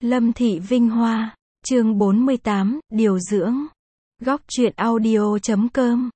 Lâm Thị Vinh Hoa, chương 48, điều dưỡng. Góc truyện audio.com.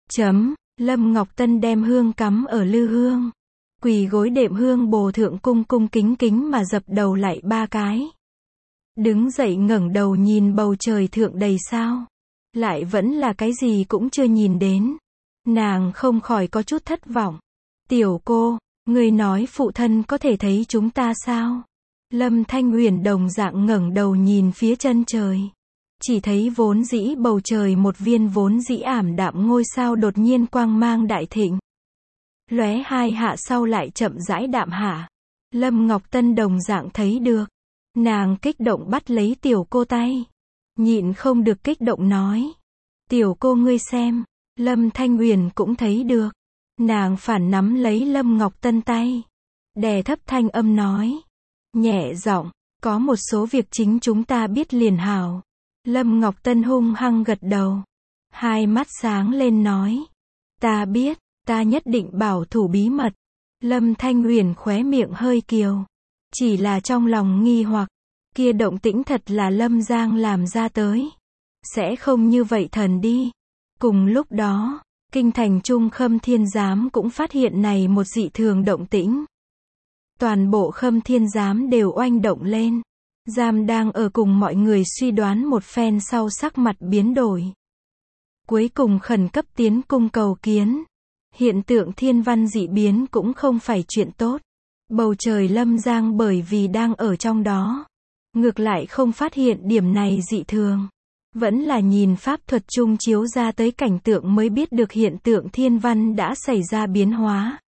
Lâm Ngọc Tân đem hương cắm ở lư hương. Quỳ gối đệm hương bồ thượng cung cung kính kính mà dập đầu lại 3 cái. Đứng dậy ngẩng đầu nhìn bầu trời thượng đầy sao. Lại vẫn là cái gì cũng chưa nhìn đến. Nàng không khỏi có chút thất vọng. Tiểu cô, người nói phụ thân có thể thấy chúng ta sao? Lâm Thanh Huyền đồng dạng ngẩng đầu nhìn phía chân trời. Chỉ thấy vốn dĩ bầu trời một viên vốn dĩ ảm đạm ngôi sao đột nhiên quang mang đại thịnh. Lóe 2 hạ sau lại chậm rãi đạm hạ. Lâm Ngọc Tân đồng dạng thấy được. Nàng kích động bắt lấy tiểu cô tay. Nhịn không được kích động nói. Tiểu cô ngươi xem. Lâm Thanh Huyền cũng thấy được. Nàng phản nắm lấy Lâm Ngọc Tân tay. Đè thấp thanh âm nói. Nhẹ giọng, có một số việc chính chúng ta biết liền hảo. Lâm Ngọc Tân hung hăng gật đầu. Hai mắt sáng lên nói. Ta biết, ta nhất định bảo thủ bí mật. Lâm Thanh Huyền khóe miệng hơi kiều. Chỉ là trong lòng nghi hoặc. Kia động tĩnh thật là Lâm Giang làm ra tới. Sẽ không như vậy thần đi. Cùng lúc đó, kinh thành trung Khâm Thiên Giám cũng phát hiện này một dị thường động tĩnh. Toàn bộ Khâm Thiên Giám đều oanh động lên. Giám đang ở cùng mọi người suy đoán một phen sau sắc mặt biến đổi. Cuối cùng khẩn cấp tiến cung cầu kiến. Hiện tượng thiên văn dị biến cũng không phải chuyện tốt. Bầu trời Lâm Giang bởi vì đang ở trong đó. Ngược lại không phát hiện điểm này dị thường. Vẫn là nhìn pháp thuật trung chiếu ra tới cảnh tượng mới biết được hiện tượng thiên văn đã xảy ra biến hóa.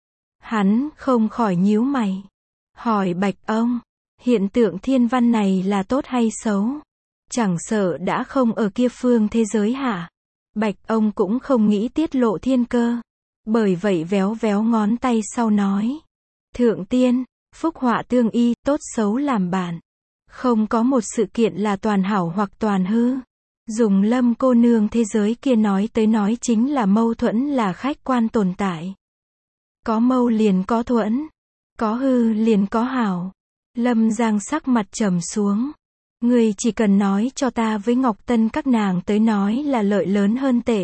Hắn không khỏi nhíu mày. Hỏi Bạch ông, hiện tượng thiên văn này là tốt hay xấu? Chẳng sợ đã không ở kia phương thế giới hả? Bạch ông cũng không nghĩ tiết lộ thiên cơ. Bởi vậy véo véo ngón tay sau nói. Thượng tiên, phúc họa tương y, tốt xấu làm bạn. Không có một sự kiện là toàn hảo hoặc toàn hư. Dùng Lâm cô nương thế giới kia nói tới nói chính là mâu thuẫn là khách quan tồn tại. Có mâu liền có thuẫn. Có hư liền có hảo. Lâm Giang sắc mặt trầm xuống. Người chỉ cần nói cho ta với Ngọc Tân các nàng tới nói là lợi lớn hơn tệ.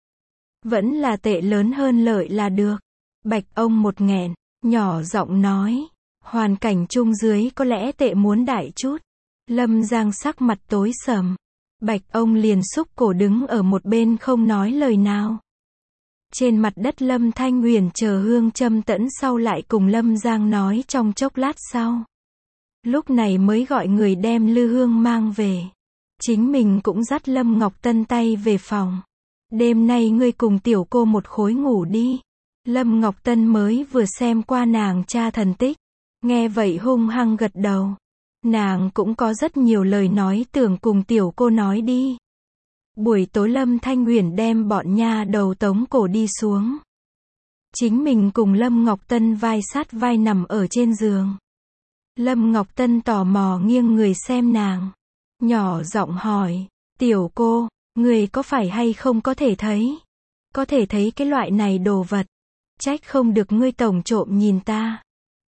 Vẫn là tệ lớn hơn lợi là được. Bạch ông một nghẹn, nhỏ giọng nói. Hoàn cảnh chung dưới có lẽ tệ muốn đại chút. Lâm Giang sắc mặt tối sầm. Bạch ông liền xúc cổ đứng ở một bên không nói lời nào. Trên mặt đất Lâm Thanh Huyền chờ hương châm tẫn sau lại cùng Lâm Giang nói trong chốc lát sau. Lúc này mới gọi người đem lư hương mang về. Chính mình cũng dắt Lâm Ngọc Tân tay về phòng. Đêm nay ngươi cùng tiểu cô một khối ngủ đi. Lâm Ngọc Tân mới vừa xem qua nàng cha thần tích. Nghe vậy hung hăng gật đầu. Nàng cũng có rất nhiều lời nói tưởng cùng tiểu cô nói đi. Buổi tối Lâm Thanh Huyền đem bọn nha đầu tống cổ đi xuống. Chính mình cùng Lâm Ngọc Tân vai sát vai nằm ở trên giường. Lâm Ngọc Tân tò mò nghiêng người xem nàng. Nhỏ giọng hỏi. Tiểu cô, người có phải hay không có thể thấy? Có thể thấy cái loại này đồ vật. Trách không được ngươi tổng trộm nhìn ta.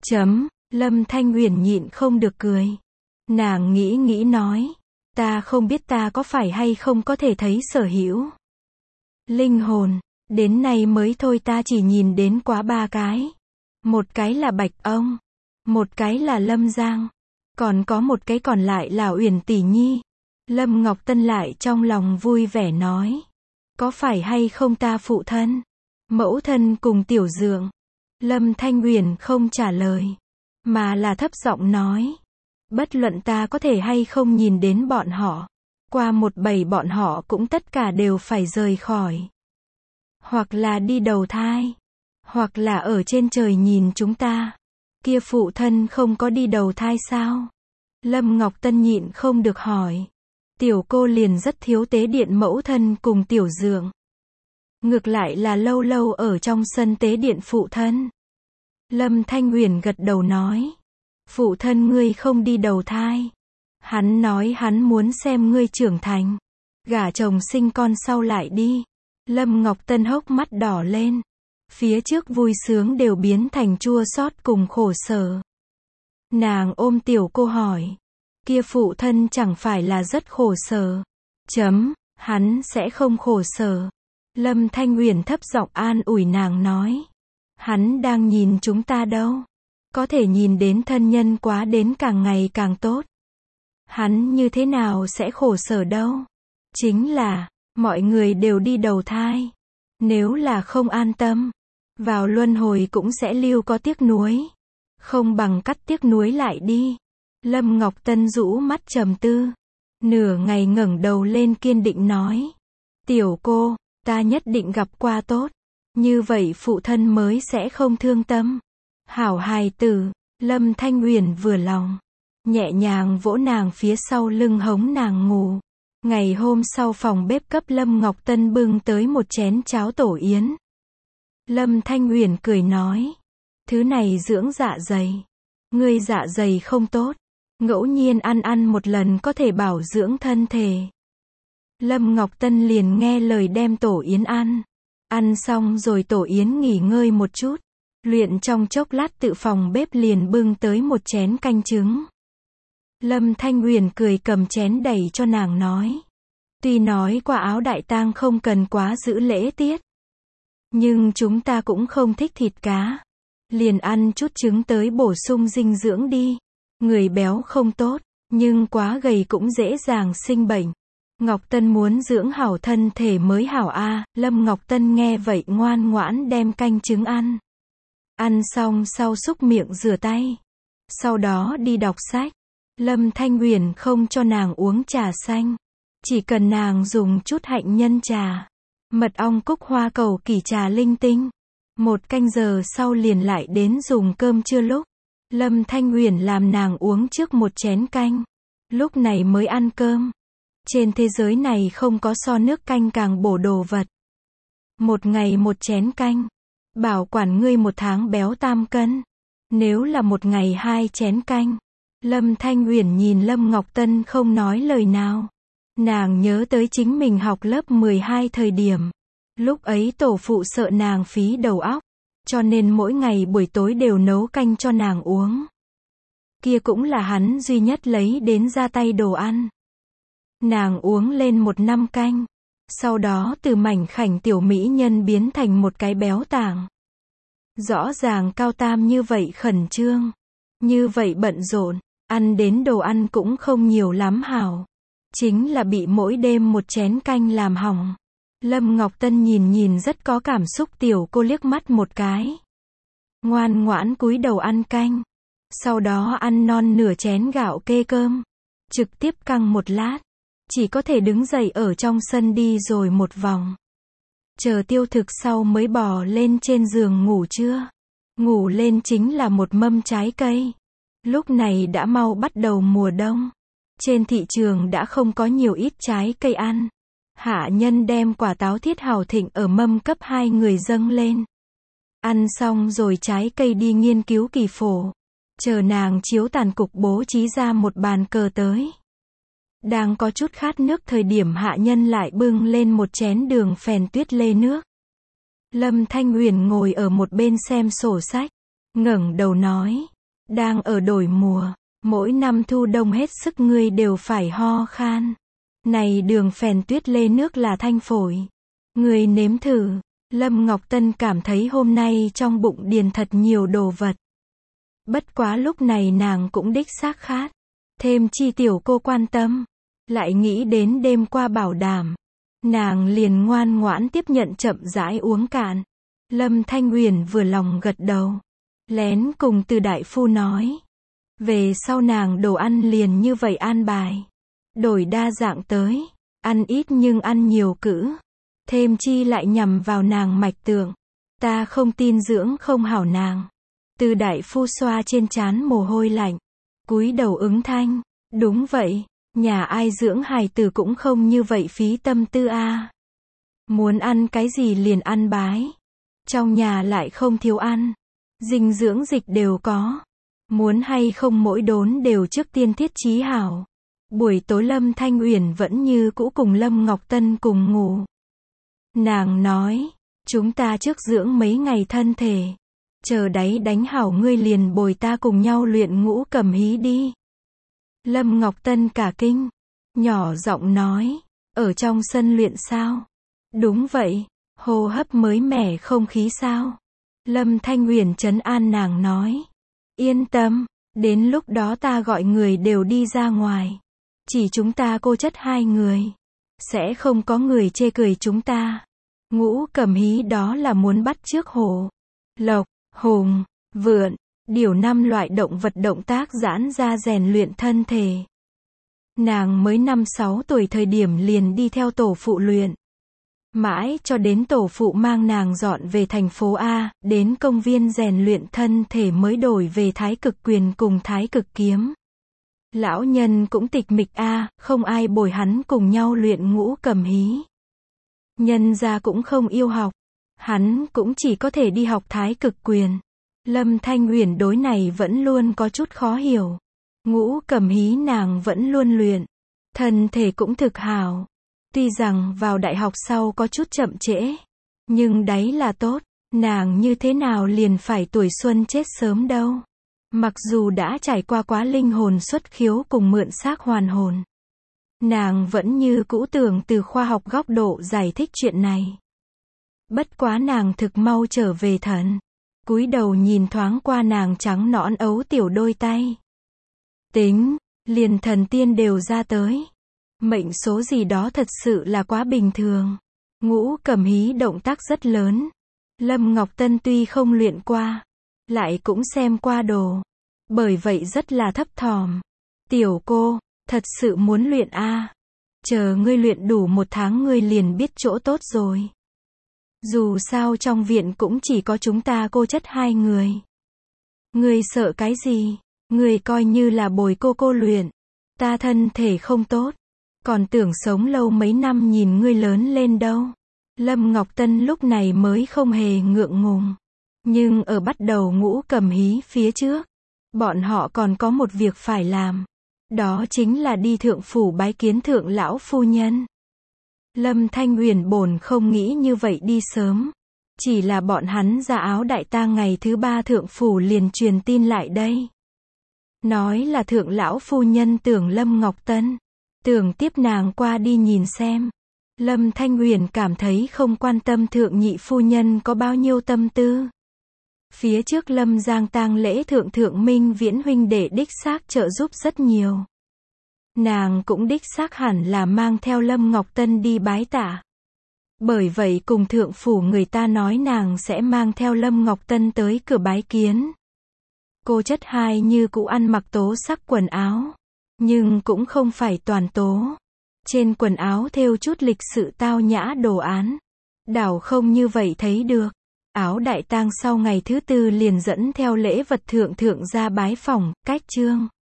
Lâm Thanh Huyền nhịn không được cười. Nàng nghĩ nói. Ta không biết ta có phải hay không có thể thấy sở hữu linh hồn. Đến nay mới thôi ta chỉ nhìn đến quá 3 cái. Một cái là Bạch ông. Một cái là Lâm Giang. Còn có một cái còn lại là Uyển tỷ nhi. Lâm Ngọc Tân lại trong lòng vui vẻ nói. Có phải hay không ta phụ thân? Mẫu thân cùng tiểu dượng. Lâm Thanh Huyền không trả lời. Mà là thấp giọng nói. Bất luận ta có thể hay không nhìn đến bọn họ. Qua một bầy bọn họ cũng tất cả đều phải rời khỏi. Hoặc là đi đầu thai. Hoặc là ở trên trời nhìn chúng ta. Kia phụ thân không có đi đầu thai sao? Lâm Ngọc Tân nhịn không được hỏi. Tiểu cô liền rất thiếu tế điện mẫu thân cùng tiểu dượng. Ngược lại là lâu lâu ở trong sân tế điện phụ thân. Lâm Thanh Huyền gật đầu nói. Phụ thân ngươi không đi đầu thai. Hắn nói hắn muốn xem ngươi trưởng thành. Gả chồng sinh con sau lại đi. Lâm Ngọc Tân hốc mắt đỏ lên. Phía trước vui sướng đều biến thành chua xót cùng khổ sở. Nàng ôm tiểu cô hỏi. kia phụ thân chẳng phải là rất khổ sở. Hắn sẽ không khổ sở. Lâm Thanh Uyển thấp giọng an ủi nàng nói. Hắn đang nhìn chúng ta đâu. Có thể nhìn đến thân nhân quá đến càng ngày càng tốt. Hắn như thế nào sẽ khổ sở đâu. Chính là, mọi người đều đi đầu thai. Nếu là không an tâm, vào luân hồi cũng sẽ lưu có tiếc nuối. Không bằng cắt tiếc nuối lại đi. Lâm Ngọc Tân rũ mắt trầm tư. Nửa ngày ngẩng đầu lên kiên định nói. Tiểu cô, ta nhất định gặp qua tốt. Như vậy phụ thân mới sẽ không thương tâm. Hảo hài tử, Lâm Thanh Uyển vừa lòng. Nhẹ nhàng vỗ nàng phía sau lưng hống nàng ngủ. Ngày hôm sau phòng bếp cấp Lâm Ngọc Tân bưng tới một chén cháo tổ yến. Lâm Thanh Uyển cười nói. Thứ này dưỡng dạ dày. Ngươi dạ dày không tốt. Ngẫu nhiên ăn một lần có thể bảo dưỡng thân thể. Lâm Ngọc Tân liền nghe lời đem tổ yến ăn. Ăn xong rồi tổ yến nghỉ ngơi một chút. Luyện trong chốc lát tự phòng bếp liền bưng tới một chén canh trứng. Lâm Thanh Uyển cười cầm chén đẩy cho nàng nói. Tuy nói qua áo đại tang không cần quá giữ lễ tiết. Nhưng chúng ta cũng không thích thịt cá. Liền ăn chút trứng tới bổ sung dinh dưỡng đi. Người béo không tốt, nhưng quá gầy cũng dễ dàng sinh bệnh. Ngọc Tân muốn dưỡng hảo thân thể mới hảo a. Lâm Ngọc Tân nghe vậy ngoan ngoãn đem canh trứng ăn. Ăn xong sau xúc miệng rửa tay. Sau đó đi đọc sách. Lâm Thanh Uyển không cho nàng uống trà xanh. Chỉ cần nàng dùng chút hạnh nhân trà. Mật ong cúc hoa cầu kỳ trà linh tinh. 1 canh giờ sau liền lại đến dùng cơm trưa lúc. Lâm Thanh Uyển làm nàng uống trước một chén canh. Lúc này mới ăn cơm. Trên thế giới này không có so nước canh càng bổ đồ vật. Một ngày một chén canh. Bảo quản ngươi 1 tháng béo 3 cân. Nếu là một ngày 2 chén canh. Lâm Thanh Uyển nhìn Lâm Ngọc Tân không nói lời nào. Nàng nhớ tới chính mình học lớp 12 thời điểm. Lúc ấy tổ phụ sợ nàng phí đầu óc. Cho nên mỗi ngày buổi tối đều nấu canh cho nàng uống. Kia cũng là hắn duy nhất lấy đến ra tay đồ ăn. Nàng uống lên 1 năm canh. Sau đó từ mảnh khảnh tiểu mỹ nhân biến thành một cái béo tảng. Rõ ràng Cao Tam như vậy khẩn trương. Như vậy bận rộn. Ăn đến đồ ăn cũng không nhiều lắm hảo. Chính là bị mỗi đêm một chén canh làm hỏng. Lâm Ngọc Tân nhìn rất có cảm xúc tiểu cô liếc mắt một cái. Ngoan ngoãn cúi đầu ăn canh. Sau đó ăn non nửa chén gạo kê cơm. Trực tiếp căng 1 lát. Chỉ có thể đứng dậy ở trong sân đi rồi một vòng. Chờ tiêu thực sau mới bò lên trên giường ngủ trưa. Ngủ lên chính là một mâm trái cây. Lúc này đã mau bắt đầu mùa đông. Trên thị trường đã không có nhiều ít trái cây ăn. Hạ nhân đem quả táo Thiết Hảo Thịnh ở mâm cấp 2 người dâng lên. Ăn xong rồi trái cây đi nghiên cứu kỳ phổ. Chờ nàng chiếu tàn cục bố trí ra một bàn cờ tới. Đang có chút khát nước thời điểm hạ nhân lại bưng lên một chén đường phèn tuyết lê nước. Lâm Thanh Uyển ngồi ở một bên xem sổ sách. Ngẩng đầu nói. Đang ở đổi mùa. Mỗi năm thu đông hết sức ngươi đều phải ho khan. Này đường phèn tuyết lê nước là thanh phổi. Ngươi nếm thử. Lâm Ngọc Tân cảm thấy hôm nay trong bụng điền thật nhiều đồ vật. Bất quá lúc này nàng cũng đích xác khát. Thêm chi tiểu cô quan tâm. Lại nghĩ đến đêm qua bảo đảm. Nàng liền ngoan ngoãn tiếp nhận chậm rãi uống cạn. Lâm Thanh Uyển vừa lòng gật đầu. Lén cùng Từ đại phu nói. Về sau nàng đồ ăn liền như vậy an bài. Đổi đa dạng tới. Ăn ít nhưng ăn nhiều cữ. Thêm chi lại nhằm vào nàng mạch tượng. Ta không tin dưỡng không hảo nàng. Từ đại phu xoa trên trán mồ hôi lạnh. Cúi đầu ứng thanh. Đúng vậy. Nhà ai dưỡng hài tử cũng không như vậy phí tâm tư a. Muốn ăn cái gì liền ăn bái. Trong nhà lại không thiếu ăn. Dinh dưỡng dịch đều có. Muốn hay không mỗi đốn đều trước tiên thiết trí hảo. Buổi tối Lâm Thanh Uyển vẫn như cũ cùng Lâm Ngọc Tân cùng ngủ. Nàng nói, chúng ta trước dưỡng mấy ngày thân thể. Chờ đấy đánh hảo ngươi liền bồi ta cùng nhau luyện ngũ cầm hí đi. Lâm Ngọc Tân cả kinh, nhỏ giọng nói, ở trong sân luyện sao? Đúng vậy, hô hấp mới mẻ không khí sao? Lâm Thanh Uyển trấn an nàng nói, yên tâm, đến lúc đó ta gọi người đều đi ra ngoài. Chỉ chúng ta cô chất hai người. Sẽ không có người chê cười chúng ta. Ngũ Cẩm Hí đó là muốn bắt chước hổ, lộc, hùng, vượn, điều 5 loại động vật động tác giãn ra rèn luyện thân thể. Nàng mới 5-6 tuổi thời điểm liền đi theo tổ phụ luyện. Mãi cho đến tổ phụ mang nàng dọn về thành phố A, đến công viên rèn luyện thân thể mới đổi về Thái Cực Quyền cùng Thái Cực Kiếm. Lão nhân cũng tịch mịch A, không ai bồi hắn cùng nhau luyện Ngũ Cẩm Hí. Nhân gia cũng không yêu học, hắn cũng chỉ có thể đi học Thái Cực Quyền. Lâm Thanh Uyển đối này vẫn luôn có chút khó hiểu. Ngũ Cẩm Hí nàng vẫn luôn luyện, thân thể cũng thực hảo. Tuy rằng vào đại học sau có chút chậm trễ, nhưng đấy là tốt, nàng như thế nào liền phải tuổi xuân chết sớm đâu. Mặc dù đã trải qua quá linh hồn xuất khiếu cùng mượn xác hoàn hồn, nàng vẫn như cũ tưởng từ khoa học góc độ giải thích chuyện này. Bất quá nàng thực mau trở về thần, cúi đầu nhìn thoáng qua nàng trắng nõn ấu tiểu đôi tay. Tính, liền thần tiên đều ra tới. Mệnh số gì đó thật sự là quá bình thường. Ngũ Cẩm Hí động tác rất lớn. Lâm Ngọc Tân tuy không luyện qua, lại cũng xem qua đồ. Bởi vậy rất là thấp thỏm. Tiểu cô, thật sự muốn luyện a? Chờ ngươi luyện đủ 1 tháng ngươi liền biết chỗ tốt rồi. Dù sao trong viện cũng chỉ có chúng ta cô chất 2 người. Ngươi sợ cái gì? Ngươi coi như là bồi cô luyện. Ta thân thể không tốt, còn tưởng sống lâu mấy năm nhìn ngươi lớn lên đâu. Lâm Ngọc Tân lúc này mới không hề ngượng ngùng. Nhưng ở bắt đầu Ngũ Cẩm Hí phía trước, bọn họ còn có một việc phải làm. Đó chính là đi thượng phủ bái kiến thượng lão phu nhân. Lâm Thanh Uyển bổn không nghĩ như vậy đi sớm. Chỉ là bọn hắn ra áo đại tang ngày thứ 3 thượng phủ liền truyền tin lại đây. Nói là thượng lão phu nhân tưởng Lâm Ngọc Tân, tưởng tiếp nàng qua đi nhìn xem. Lâm Thanh Uyển cảm thấy không quan tâm thượng nhị phu nhân có bao nhiêu tâm tư. Phía trước Lâm Giang tang lễ thượng Minh Viễn huynh đệ đích xác trợ giúp rất nhiều. Nàng cũng đích xác hẳn là mang theo Lâm Ngọc Tân đi bái tạ. Bởi vậy cùng thượng phủ người ta nói nàng sẽ mang theo Lâm Ngọc Tân tới cửa bái kiến. Cô chất 2 như cũ ăn mặc tố sắc quần áo, nhưng cũng không phải toàn tố. Trên quần áo thêu chút lịch sự tao nhã đồ án. Đảo không như vậy thấy được. Áo đại tang sau ngày thứ 4 liền dẫn theo lễ vật thượng ra bái phỏng, cách trương.